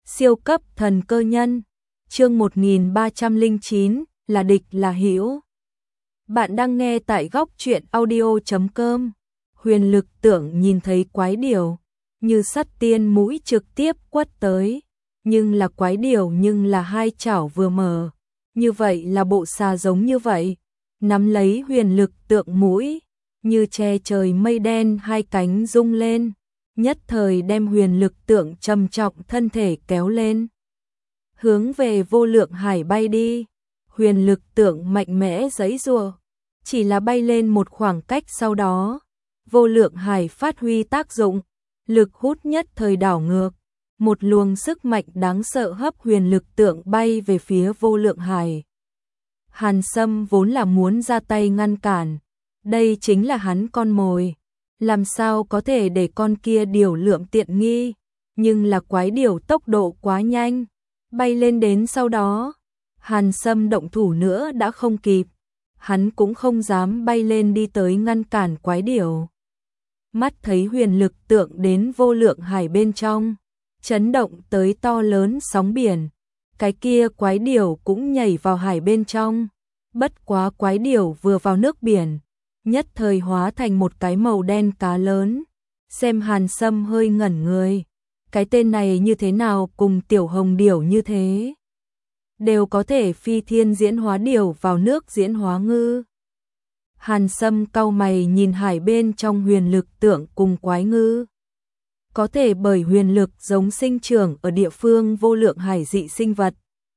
Siêu cấp thần cơ nhân. Chương 1309, là địch là hữu. Bạn đang nghe tại góc truyện audio.com. Huyền Lực Tưởng nhìn thấy quái điểu, như sắt tiên mũi trực tiếp quất tới, nhưng là quái điểu nhưng là hai chảo vừa mở, như vậy là bộ xà giống như vậy, nắm lấy Huyền Lực Tượng mũi, như che trời mây đen hai cánh rung lên, nhất thời đem Huyền Lực Tượng trầm trọng thân thể kéo lên, hướng về Vô Lượng Hải bay đi. Huyền Lực Tượng mạnh mẽ giãy giụa, chỉ là bay lên một khoảng cách sau đó, Vô Lượng Hải phát huy tác dụng, lực hút nhất thời đảo ngược, một luồng sức mạnh đáng sợ hấp Huyền Lực Tượng bay về phía Vô Lượng Hải. Hàn Sâm vốn là muốn ra tay ngăn cản, đây chính là hắn con mồi, làm sao có thể để con kia điểu lượm tiện nghi, nhưng là quái điểu tốc độ quá nhanh, bay lên đến sau đó, Hàn Sâm động thủ nữa đã không kịp, hắn cũng không dám bay lên đi tới ngăn cản quái điểu. Mắt thấy Huyền Lực Tượng đến Vô Lượng Hải bên trong, chấn động tới to lớn sóng biển, cái kia quái điểu cũng nhảy vào hải bên trong, bất quá quái điểu vừa vào nước biển, nhất thời hóa thành một cái màu đen cá lớn, xem Hàn Sâm hơi ngẩn người, cái tên này như thế nào cùng tiểu hồng điểu như thế, đều có thể phi thiên diễn hóa điểu vào nước diễn hóa ngư. Hàn Sâm cau mày nhìn hải bên trong Huyền Lực Tượng cùng quái ngư. Có thể bởi huyền lực giống sinh trưởng ở địa phương Vô Lượng Hải dị sinh vật.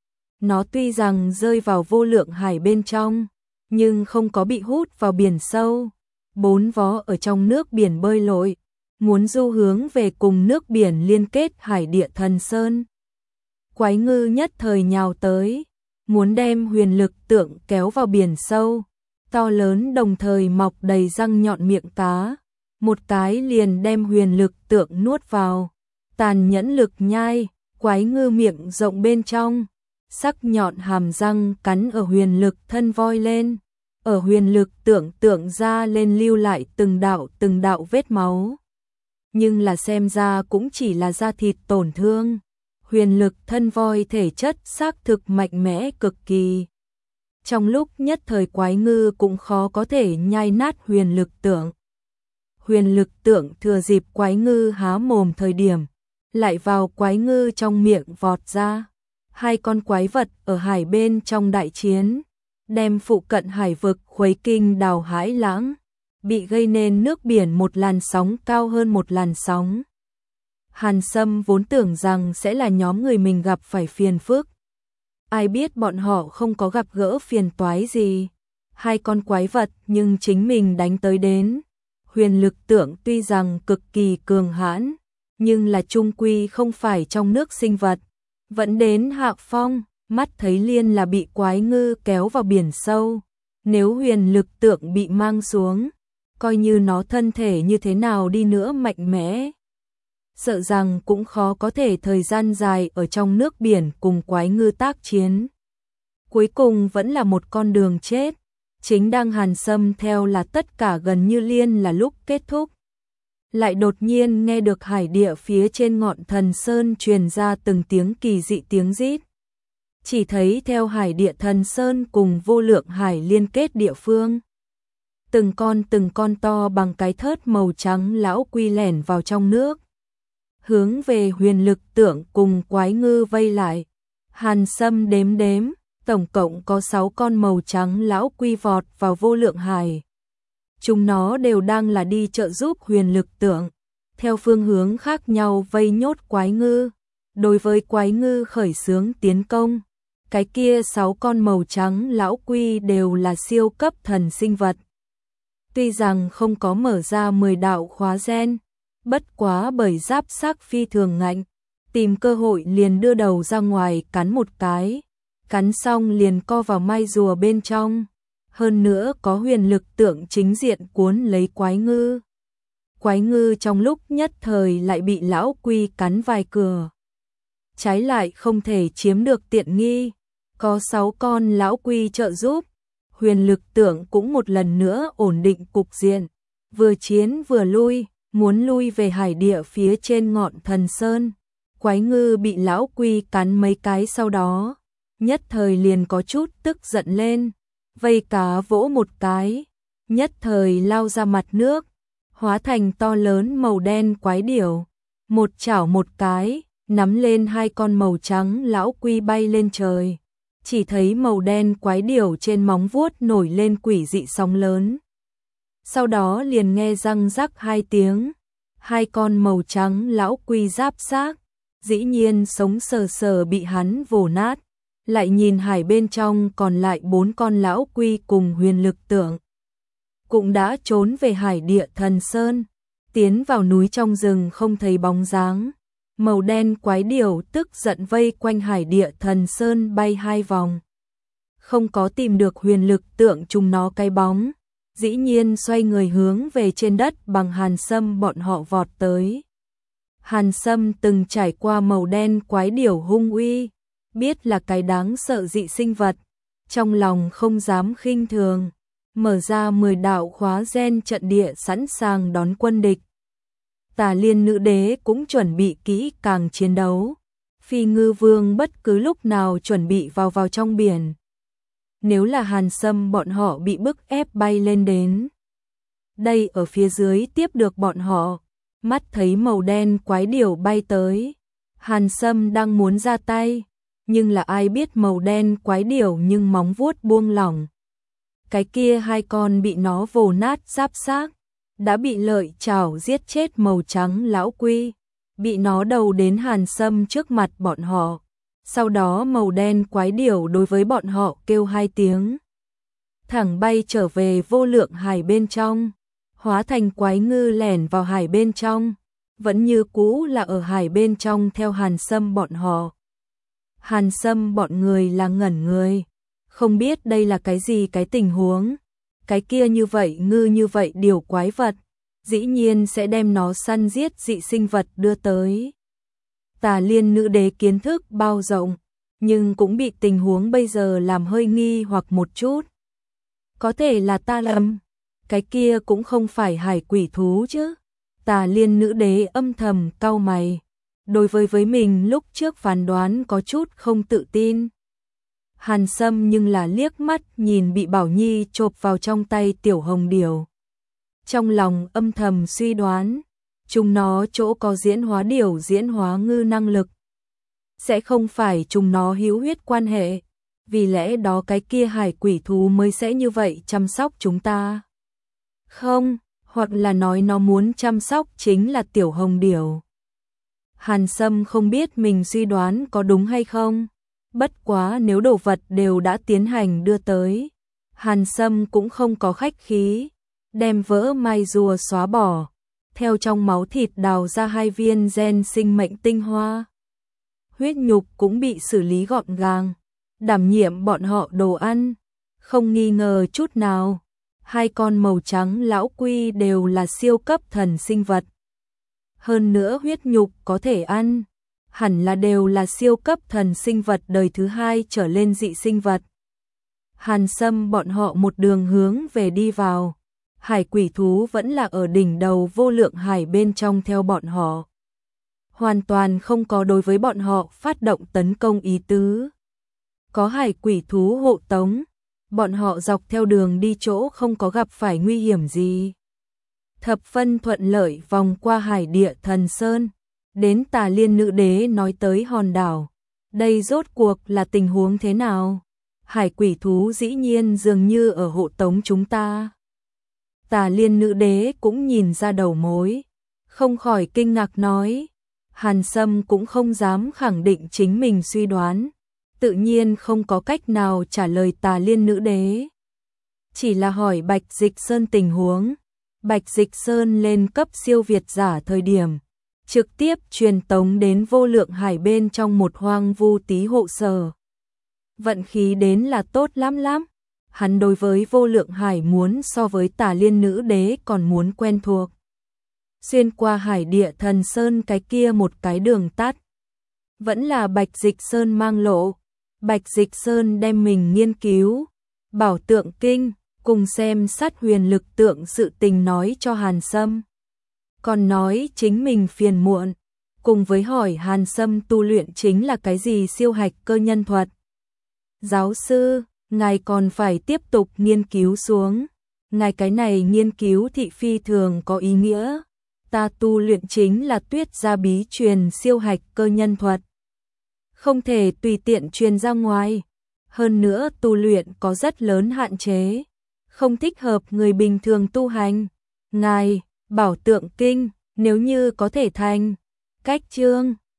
Nó tuy rằng rơi vào Vô Lượng Hải bên trong, nhưng không có bị hút vào biển sâu, bốn vó ở trong nước biển bơi lội, muốn du hướng về cùng nước biển liên kết Hải Địa Thần Sơn. Quái ngư nhất thời nhào tới, muốn đem Huyền Lực Tượng kéo vào biển sâu, to lớn đồng thời mọc đầy răng nhọn miệng cá, một cái liền đem Huyền Lực Tượng nuốt vào, tàn nhẫn lực nhai, quái ngư miệng rộng bên trong, sắc nhọn hàm răng cắn ở Huyền Lực thân voi lên, ở Huyền Lực Tượng ra lên lưu lại từng đạo vết máu. Nhưng là xem ra cũng chỉ là da thịt tổn thương, Huyền Lực thân voi thể chất xác thực mạnh mẽ cực kỳ. Trong lúc nhất thời quái ngư cũng khó có thể nhai nát Huyền Lực Tượng. Huyền Lực Tượng thừa dịp quái ngư há mồm thời điểm, lại vào quái ngư trong miệng vọt ra. Hai con quái vật ở hải bên trong đại chiến, đem phụ cận hải vực khuấy kinh đào hãi lãng, bị gây nên nước biển một làn sóng cao hơn một làn sóng. Hàn Sâm vốn tưởng rằng sẽ là nhóm người mình gặp phải phiền phức. Ai biết bọn họ không có gặp gỡ phiền toái gì. Hai con quái vật nhưng chính mình đánh tới đến. Huyền Lực Tượng tuy rằng cực kỳ cường hãn, nhưng là chung quy không phải trong nước sinh vật. Vẫn đến hạ phong, mắt thấy liền là bị quái ngư kéo vào biển sâu. Nếu Huyền Lực Tượng bị mang xuống, coi như nó thân thể như thế nào đi nữa mạnh mẽ, sợ rằng cũng khó có thể thời gian dài ở trong nước biển cùng quái ngư tác chiến. Cuối cùng vẫn là một con đường chết. Chính đang Hàn Sâm theo là tất cả gần như liên là lúc kết thúc. Lại đột nhiên nghe được hải địa phía trên ngọn Thần Sơn truyền ra từng tiếng kỳ dị tiếng rít. Chỉ thấy theo Hải Địa Thần Sơn cùng Vô Lượng Hải liên kết địa phương. Từng con to bằng cái thớt màu trắng lão quy lẻn vào trong nước. Hướng về Huyền Lực Tượng cùng quái ngư vây lại. Hàn Sâm đếm, tổng cộng có 6 con màu trắng lão quy vọt vào Vô Lượng Hải. Chúng nó đều đang là đi trợ giúp Huyền Lực Tượng, theo phương hướng khác nhau vây nhốt quái ngư. Đối với quái ngư khởi xướng tiến công, cái kia 6 con màu trắng lão quy đều là siêu cấp thần sinh vật. Tuy rằng không có mở ra 10 đạo khóa gen, bất quá bởi giáp sắc phi thường ngạnh, tìm cơ hội liền đưa đầu ra ngoài cắn một cái, cắn xong liền co vào mai rùa bên trong, hơn nữa có Huyền Lực Tượng chính diện cuốn lấy quái ngư. Quái ngư trong lúc nhất thời lại bị lão quy cắn vài cửa. Trái lại không thể chiếm được tiện nghi, có 6 con lão quy trợ giúp, Huyền Lực Tượng cũng một lần nữa ổn định cục diện, vừa chiến vừa lui, muốn lui về hải địa phía trên ngọn Thần Sơn. Quái ngư bị lão quy cắn mấy cái sau đó, nhất thời liền có chút tức giận lên, vây cá vỗ một cái, nhất thời lao ra mặt nước, hóa thành to lớn màu đen quái điểu, một chảo một cái, nắm lên hai con màu trắng lão quy bay lên trời. Chỉ thấy màu đen quái điểu trên móng vuốt nổi lên quỷ dị sóng lớn. Sau đó liền nghe răng rắc hai tiếng, hai con màu trắng lão quy giáp xác, dĩ nhiên sống sờ sờ bị hắn vồ nát. Lại nhìn hải bên trong còn lại 4 con lão quy cùng Huyền Lực Tượng, cũng đã trốn về Hải Địa Thần Sơn, tiến vào núi trong rừng không thấy bóng dáng. Màu đen quái điểu tức giận vây quanh Hải Địa Thần Sơn bay 2 vòng, không có tìm được Huyền Lực Tượng chúng nó cái bóng, dĩ nhiên xoay người hướng về trên đất bằng Hàn Sâm bọn họ vọt tới. Hàn Sâm từng trải qua màu đen quái điểu hung uy, biết là cái đáng sợ dị sinh vật, trong lòng không dám khinh thường, mở ra 10 đạo khóa gen trận địa sẵn sàng đón quân địch. Tà Liên Nữ Đế cũng chuẩn bị kỹ càng chiến đấu, Phi Ngư Vương bất cứ lúc nào chuẩn bị vào trong biển. Nếu là Hàn Sâm bọn họ bị bức ép bay lên đến đây ở phía dưới tiếp được bọn họ, mắt thấy màu đen quái điểu bay tới, Hàn Sâm đang muốn ra tay, nhưng là ai biết màu đen quái điểu nhưng móng vuốt buông lỏng. Cái kia hai con bị nó vồ nát giáp xác, đã bị lợi chảo giết chết màu trắng lão quy, bị nó đầu đến Hàn Sâm trước mặt bọn họ. Sau đó màu đen quái điểu đối với bọn họ kêu 2 tiếng, thẳng bay trở về vô lượng hải bên trong, hóa thành quái ngư lẻn vào hải bên trong, vẫn như cũ là ở hải bên trong theo Hàn Sâm bọn họ. Hàn Sâm bọn người là ngẩn người, không biết đây là cái gì cái tình huống, cái kia như vậy ngư như vậy điều quái vật, dĩ nhiên sẽ đem nó săn giết dị sinh vật đưa tới. Tà Liên Nữ Đế kiến thức bao rộng, nhưng cũng bị tình huống bây giờ làm hơi nghi hoặc một chút. Có thể là ta lầm, cái kia cũng không phải hải quỷ thú chứ. Tà Liên Nữ Đế âm thầm cau mày, đối với mình lúc trước phán đoán có chút không tự tin. Hàn Sâm nhưng là liếc mắt nhìn bị Bảo Nhi chộp vào trong tay tiểu hồng điểu. Trong lòng âm thầm suy đoán, chúng nó chỗ có diễn hóa điểu diễn hóa ngư năng lực. Sẽ không phải chúng nó hữu huyết quan hệ, vì lẽ đó cái kia hải quỷ thú mới sẽ như vậy chăm sóc chúng ta. Không, hoặc là nói nó muốn chăm sóc chính là tiểu hồng điểu. Hàn Sâm không biết mình suy đoán có đúng hay không. Bất quá nếu đồ vật đều đã tiến hành đưa tới, Hàn Sâm cũng không có khách khí, đem vỡ mai rùa xóa bỏ, theo trong máu thịt đào ra 2 viên gen sinh mệnh tinh hoa. Huyết nhục cũng bị xử lý gọn gàng, đảm nhiệm bọn họ đồ ăn, không nghi ngờ chút nào. 2 con màu trắng lão quy đều là siêu cấp thần sinh vật. Hơn nữa huyết nhục có thể ăn, hẳn là đều là siêu cấp thần sinh vật đời thứ 2 trở lên dị sinh vật. Hàn Sâm bọn họ một đường hướng về đi vào, hải quỷ thú vẫn là ở đỉnh đầu vô lượng hải bên trong theo bọn họ. Hoàn toàn không có đối với bọn họ phát động tấn công ý tứ. Có hải quỷ thú hộ tống, bọn họ dọc theo đường đi chỗ không có gặp phải nguy hiểm gì. Thập phân thuận lợi vòng qua Hải Địa Thần Sơn, đến Tà Liên Nữ Đế nói tới hòn đảo. Đây rốt cuộc là tình huống thế nào? Hải quỷ thú dĩ nhiên dường như ở hộ tống chúng ta. Tà Liên Nữ Đế cũng nhìn ra đầu mối, không khỏi kinh ngạc nói. Hàn Sâm cũng không dám khẳng định chính mình suy đoán, tự nhiên không có cách nào trả lời Tà Liên Nữ Đế. Chỉ là hỏi Bạch Dịch Sơn tình huống. Bạch Dịch Sơn lên cấp siêu việt giả thời điểm, trực tiếp truyền tống đến vô lượng hải bên trong một hoang vu tí hộ sở. Vận khí đến là tốt lắm. Hắn đối với vô lượng hải muốn so với Tà Liên Nữ Đế còn muốn quen thuộc. Xuyên qua Hải Địa Thần Sơn cái kia một cái đường tắt. Vẫn là Bạch Dịch Sơn mang lộ. Bạch Dịch Sơn đem mình nghiên cứu Bảo Tượng Kinh, cùng xem sát Huyền Lực Tượng sự tình nói cho Hàn Sâm. Còn nói chính mình phiền muộn, cùng với hỏi Hàn Sâm tu luyện chính là cái gì siêu hạch cơ nhân thuật. Giáo sư, ngài còn phải tiếp tục nghiên cứu xuống. Ngài cái này nghiên cứu thị phi thường có ý nghĩa. Ta tu luyện chính là Tuyết gia bí truyền siêu hạch cơ nhân thuật. Không thể tùy tiện truyền ra ngoài. Hơn nữa tu luyện có rất lớn hạn chế. Không thích hợp người bình thường tu hành. Ngài, Bảo Tượng Kinh, nếu như có thể thành cách chương